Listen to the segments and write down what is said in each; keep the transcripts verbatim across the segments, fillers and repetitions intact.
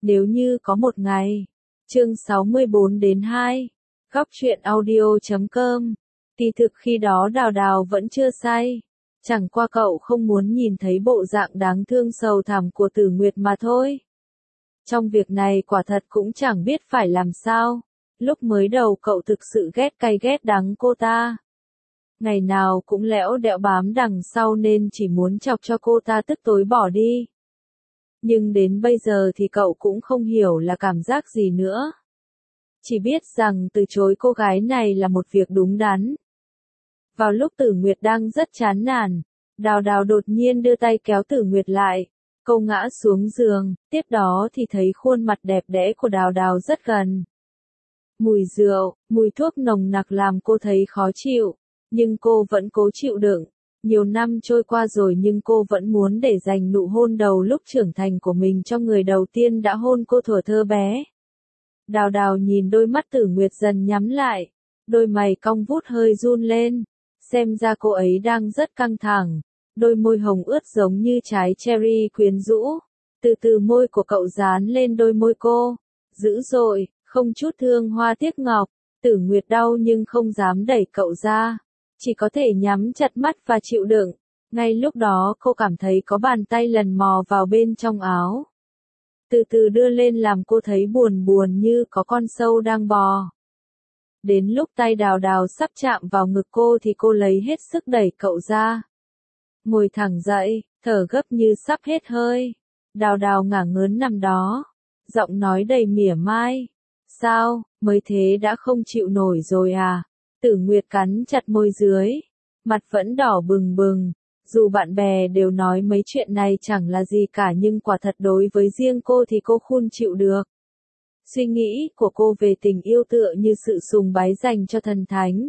Nếu như có một ngày. Chương sáu mươi bốn đến hai. Góc truyện audio chấm com. Kỳ thực khi đó Đào Đào vẫn chưa say. Chẳng qua cậu không muốn nhìn thấy bộ dạng đáng thương sầu thảm của Tử Nguyệt mà thôi. Trong việc này quả thật cũng chẳng biết phải làm sao. Lúc mới đầu cậu thực sự ghét cay ghét đắng cô ta. Ngày nào cũng lẽo đẽo bám đằng sau nên chỉ muốn chọc cho cô ta tức tối bỏ đi. Nhưng đến bây giờ thì cậu cũng không hiểu là cảm giác gì nữa. Chỉ biết rằng từ chối cô gái này là một việc đúng đắn. Vào lúc Tử Nguyệt đang rất chán nản, Đào Đào đột nhiên đưa tay kéo Tử Nguyệt lại. Cô ngã xuống giường, tiếp đó thì thấy khuôn mặt đẹp đẽ của Đào Đào rất gần. Mùi rượu, mùi thuốc nồng nặc làm cô thấy khó chịu, nhưng cô vẫn cố chịu đựng. Nhiều năm trôi qua rồi nhưng cô vẫn muốn để dành nụ hôn đầu lúc trưởng thành của mình cho người đầu tiên đã hôn cô thuở thơ bé. Đào Đào nhìn đôi mắt Tử Nguyệt dần nhắm lại, đôi mày cong vút hơi run lên, xem ra cô ấy đang rất căng thẳng, đôi môi hồng ướt giống như trái cherry quyến rũ, từ từ môi của cậu dán lên đôi môi cô, dữ dội, không chút thương hoa tiếc ngọc. Tử Nguyệt đau nhưng không dám đẩy cậu ra, chỉ có thể nhắm chặt mắt và chịu đựng. Ngay lúc đó cô cảm thấy có bàn tay lần mò vào bên trong áo. Từ từ đưa lên làm cô thấy buồn buồn như có con sâu đang bò. Đến lúc tay Đào Đào sắp chạm vào ngực cô thì cô lấy hết sức đẩy cậu ra. Ngồi thẳng dậy, thở gấp như sắp hết hơi. Đào Đào ngả ngớn nằm đó, giọng nói đầy mỉa mai. Sao, mới thế đã không chịu nổi rồi à? Tử Nguyệt cắn chặt môi dưới, mặt vẫn đỏ bừng bừng. Dù bạn bè đều nói mấy chuyện này chẳng là gì cả nhưng quả thật đối với riêng cô thì cô khôn chịu được. Suy nghĩ của cô về tình yêu tựa như sự sùng bái dành cho thần thánh.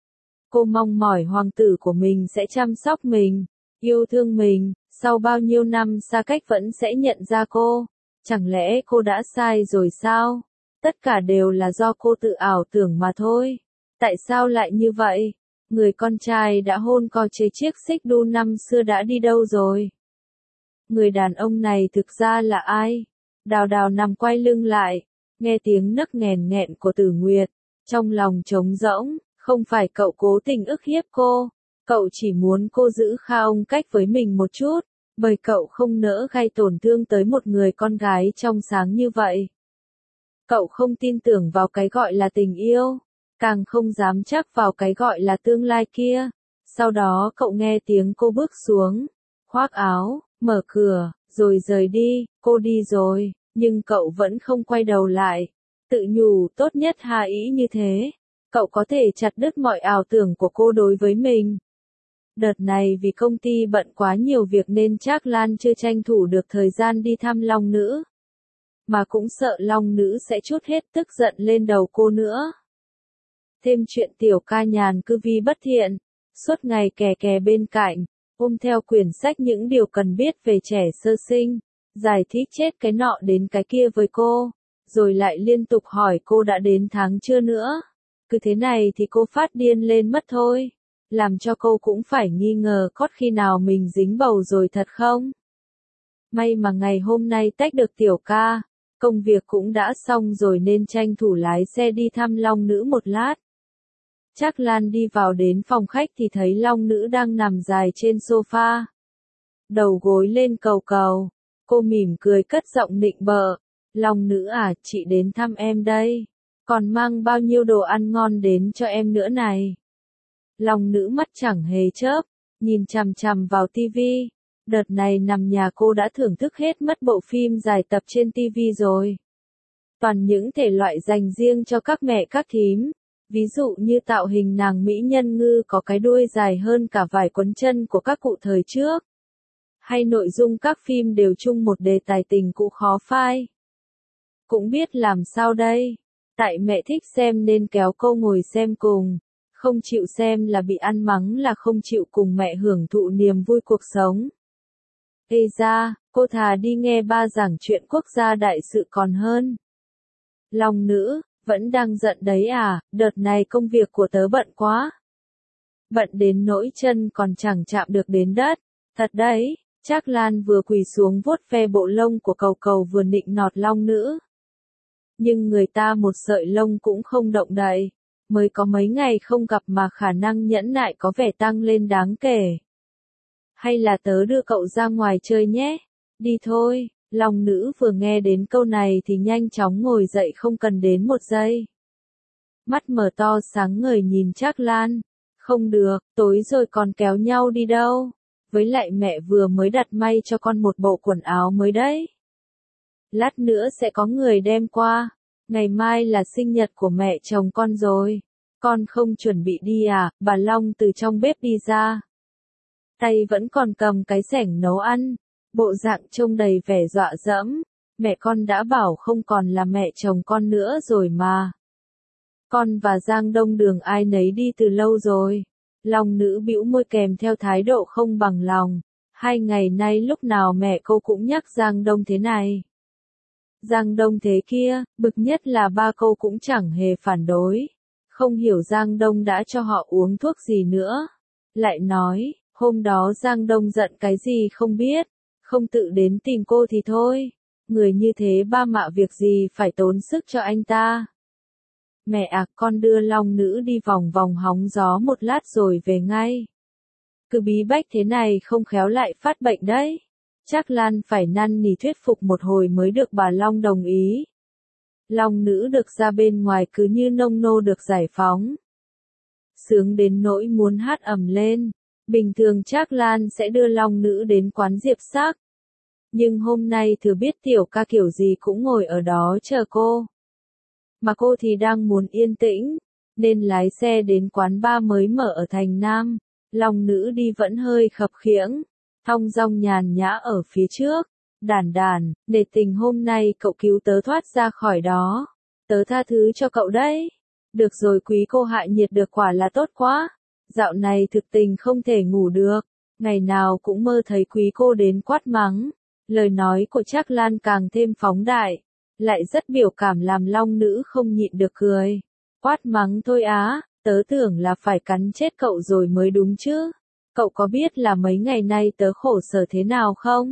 Cô mong mỏi hoàng tử của mình sẽ chăm sóc mình, yêu thương mình, sau bao nhiêu năm xa cách vẫn sẽ nhận ra cô. Chẳng lẽ cô đã sai rồi sao? Tất cả đều là do cô tự ảo tưởng mà thôi. Tại sao lại như vậy? Người con trai đã hôn co chế chiếc xích đu năm xưa đã đi đâu rồi? Người đàn ông này thực ra là ai? Đào Đào nằm quay lưng lại, nghe tiếng nấc nghèn nghẹn của Tử Nguyệt, trong lòng trống rỗng. Không phải cậu cố tình ức hiếp cô, cậu chỉ muốn cô giữ khao cách với mình một chút, bởi cậu không nỡ gây tổn thương tới một người con gái trong sáng như vậy. Cậu không tin tưởng vào cái gọi là tình yêu, càng không dám chắc vào cái gọi là tương lai kia. Sau đó cậu nghe tiếng cô bước xuống, khoác áo, mở cửa, rồi rời đi. Cô đi rồi, nhưng cậu vẫn không quay đầu lại. Tự nhủ tốt nhất hà ý như thế, cậu có thể chặt đứt mọi ảo tưởng của cô đối với mình. Đợt này vì công ty bận quá nhiều việc nên Trác Lan chưa tranh thủ được thời gian đi thăm Long Nữ. Mà cũng sợ Long Nữ sẽ trút hết tức giận lên đầu cô nữa. Thêm chuyện tiểu ca nhàn cư vi bất thiện, suốt ngày kè kè bên cạnh, ôm theo quyển sách những điều cần biết về trẻ sơ sinh, giải thích chết cái nọ đến cái kia với cô, rồi lại liên tục hỏi cô đã đến tháng chưa nữa. Cứ thế này thì cô phát điên lên mất thôi, làm cho cô cũng phải nghi ngờ có khi nào mình dính bầu rồi thật không. May mà ngày hôm nay tách được tiểu ca, công việc cũng đã xong rồi nên tranh thủ lái xe đi thăm Long Nữ một lát. Trác Lan đi vào đến phòng khách thì thấy Long Nữ đang nằm dài trên sofa, đầu gối lên cầu cầu. Cô mỉm cười cất giọng nịnh bợ, Long Nữ à, chị đến thăm em đây, còn mang bao nhiêu đồ ăn ngon đến cho em nữa này. Long Nữ mắt chẳng hề chớp, nhìn chằm chằm vào tivi. Đợt này nằm nhà cô đã thưởng thức hết mất bộ phim dài tập trên tivi rồi. Toàn những thể loại dành riêng cho các mẹ các thím. Ví dụ như tạo hình nàng mỹ nhân ngư có cái đuôi dài hơn cả vài quấn chân của các cụ thời trước. Hay nội dung các phim đều chung một đề tài tình cũ khó phai. Cũng biết làm sao đây. Tại mẹ thích xem nên kéo cô ngồi xem cùng. Không chịu xem là bị ăn mắng là không chịu cùng mẹ hưởng thụ niềm vui cuộc sống. Ê ra, cô thà đi nghe ba giảng chuyện quốc gia đại sự còn hơn. Long Nữ, vẫn đang giận đấy à, đợt này công việc của tớ bận quá. Bận đến nỗi chân còn chẳng chạm được đến đất, thật đấy, Trác Lan vừa quỳ xuống vuốt ve bộ lông của Cầu Cầu vừa nịnh nọt long nữ. Nhưng người ta một sợi lông cũng không động đậy, mới có mấy ngày không gặp mà khả năng nhẫn nại có vẻ tăng lên đáng kể. Hay là tớ đưa cậu ra ngoài chơi nhé, đi thôi. Long nữ vừa nghe đến câu này thì nhanh chóng ngồi dậy không cần đến một giây. Mắt mở to sáng ngời nhìn Trác Lan. Không được, tối rồi còn kéo nhau đi đâu. Với lại mẹ vừa mới đặt may cho con một bộ quần áo mới đấy. Lát nữa sẽ có người đem qua. Ngày mai là sinh nhật của mẹ chồng con rồi. Con không chuẩn bị đi à? Bà Long từ trong bếp đi ra. Tay vẫn còn cầm cái xẻng nấu ăn. Bộ dạng trông đầy vẻ dọa dẫm. Mẹ con đã bảo không còn là mẹ chồng con nữa rồi mà. Con và Giang Đông Đường ai nấy đi từ lâu rồi. Long nữ bĩu môi kèm theo thái độ không bằng lòng. Hai ngày nay lúc nào mẹ cô cũng nhắc Giang Đông thế này. Giang Đông thế kia, bực nhất là ba cô cũng chẳng hề phản đối. Không hiểu Giang Đông đã cho họ uống thuốc gì nữa. Lại nói, hôm đó Giang Đông giận cái gì không biết. Không tự đến tìm cô thì thôi. Người như thế ba mạ việc gì phải tốn sức cho anh ta. Mẹ à, con đưa long nữ đi vòng vòng hóng gió một lát rồi về ngay. Cứ bí bách thế này không khéo lại phát bệnh đấy. Trác Lan phải năn nỉ thuyết phục một hồi mới được bà Long đồng ý. Long nữ được ra bên ngoài cứ như nông nô được giải phóng. Sướng đến nỗi muốn hát ầm lên. Bình thường Trác Lan sẽ đưa long nữ đến quán diệp sắc. Nhưng hôm nay thừa biết tiểu ca kiểu gì cũng ngồi ở đó chờ cô. Mà cô thì đang muốn yên tĩnh, nên lái xe đến quán bar mới mở ở thành Nam. Long nữ đi vẫn hơi khập khiễng, thong dong nhàn nhã ở phía trước. Đàn đàn, để tình hôm nay cậu cứu tớ thoát ra khỏi đó. Tớ tha thứ cho cậu đấy. Được rồi quý cô hạ nhiệt được quả là tốt quá. Dạo này thực tình không thể ngủ được. Ngày nào cũng mơ thấy quý cô đến quát mắng. Lời nói của Trác Lan càng thêm phóng đại. Lại rất biểu cảm làm long nữ không nhịn được cười. Quát mắng thôi á, tớ tưởng là phải cắn chết cậu rồi mới đúng chứ. Cậu có biết là mấy ngày nay tớ khổ sở thế nào không?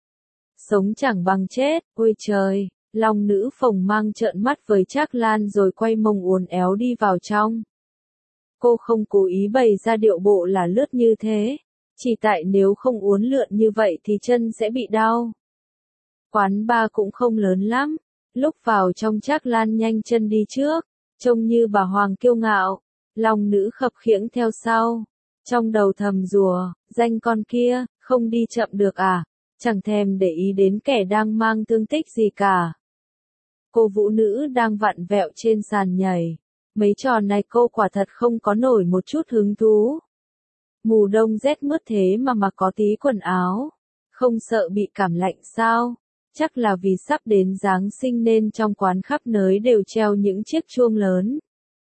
Sống chẳng bằng chết, ôi trời. Long nữ phồng mang trợn mắt với Trác Lan rồi quay mông uốn éo đi vào trong. Cô không cố ý bày ra điệu bộ là lướt như thế. Chỉ tại nếu không uốn lượn như vậy thì chân sẽ bị đau. Quán bar cũng không lớn lắm. Lúc vào trong Trác Lan nhanh chân đi trước. Trông như bà Hoàng kiêu ngạo. Long nữ khập khiễng theo sau. Trong đầu thầm rùa, danh con kia, không đi chậm được à. Chẳng thèm để ý đến kẻ đang mang thương tích gì cả. Cô vũ nữ đang vặn vẹo trên sàn nhảy. Mấy trò này cô quả thật không có nổi một chút hứng thú. Mùa đông rét mướt thế mà mặc có tí quần áo. Không sợ bị cảm lạnh sao? Chắc là vì sắp đến Giáng sinh nên trong quán khắp nơi đều treo những chiếc chuông lớn.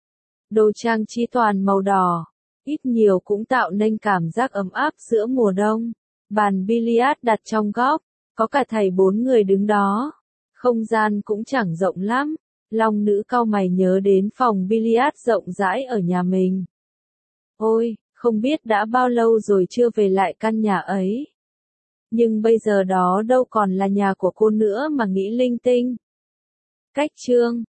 Đồ trang trí toàn màu đỏ. Ít nhiều cũng tạo nên cảm giác ấm áp giữa mùa đông. Bàn billard đặt trong góc. Có cả thầy bốn người đứng đó. Không gian cũng chẳng rộng lắm. Long nữ cau mày nhớ đến phòng billard rộng rãi ở nhà mình. Ôi, không biết đã bao lâu rồi chưa về lại căn nhà ấy. Nhưng bây giờ đó đâu còn là nhà của cô nữa mà nghĩ linh tinh. Cách chương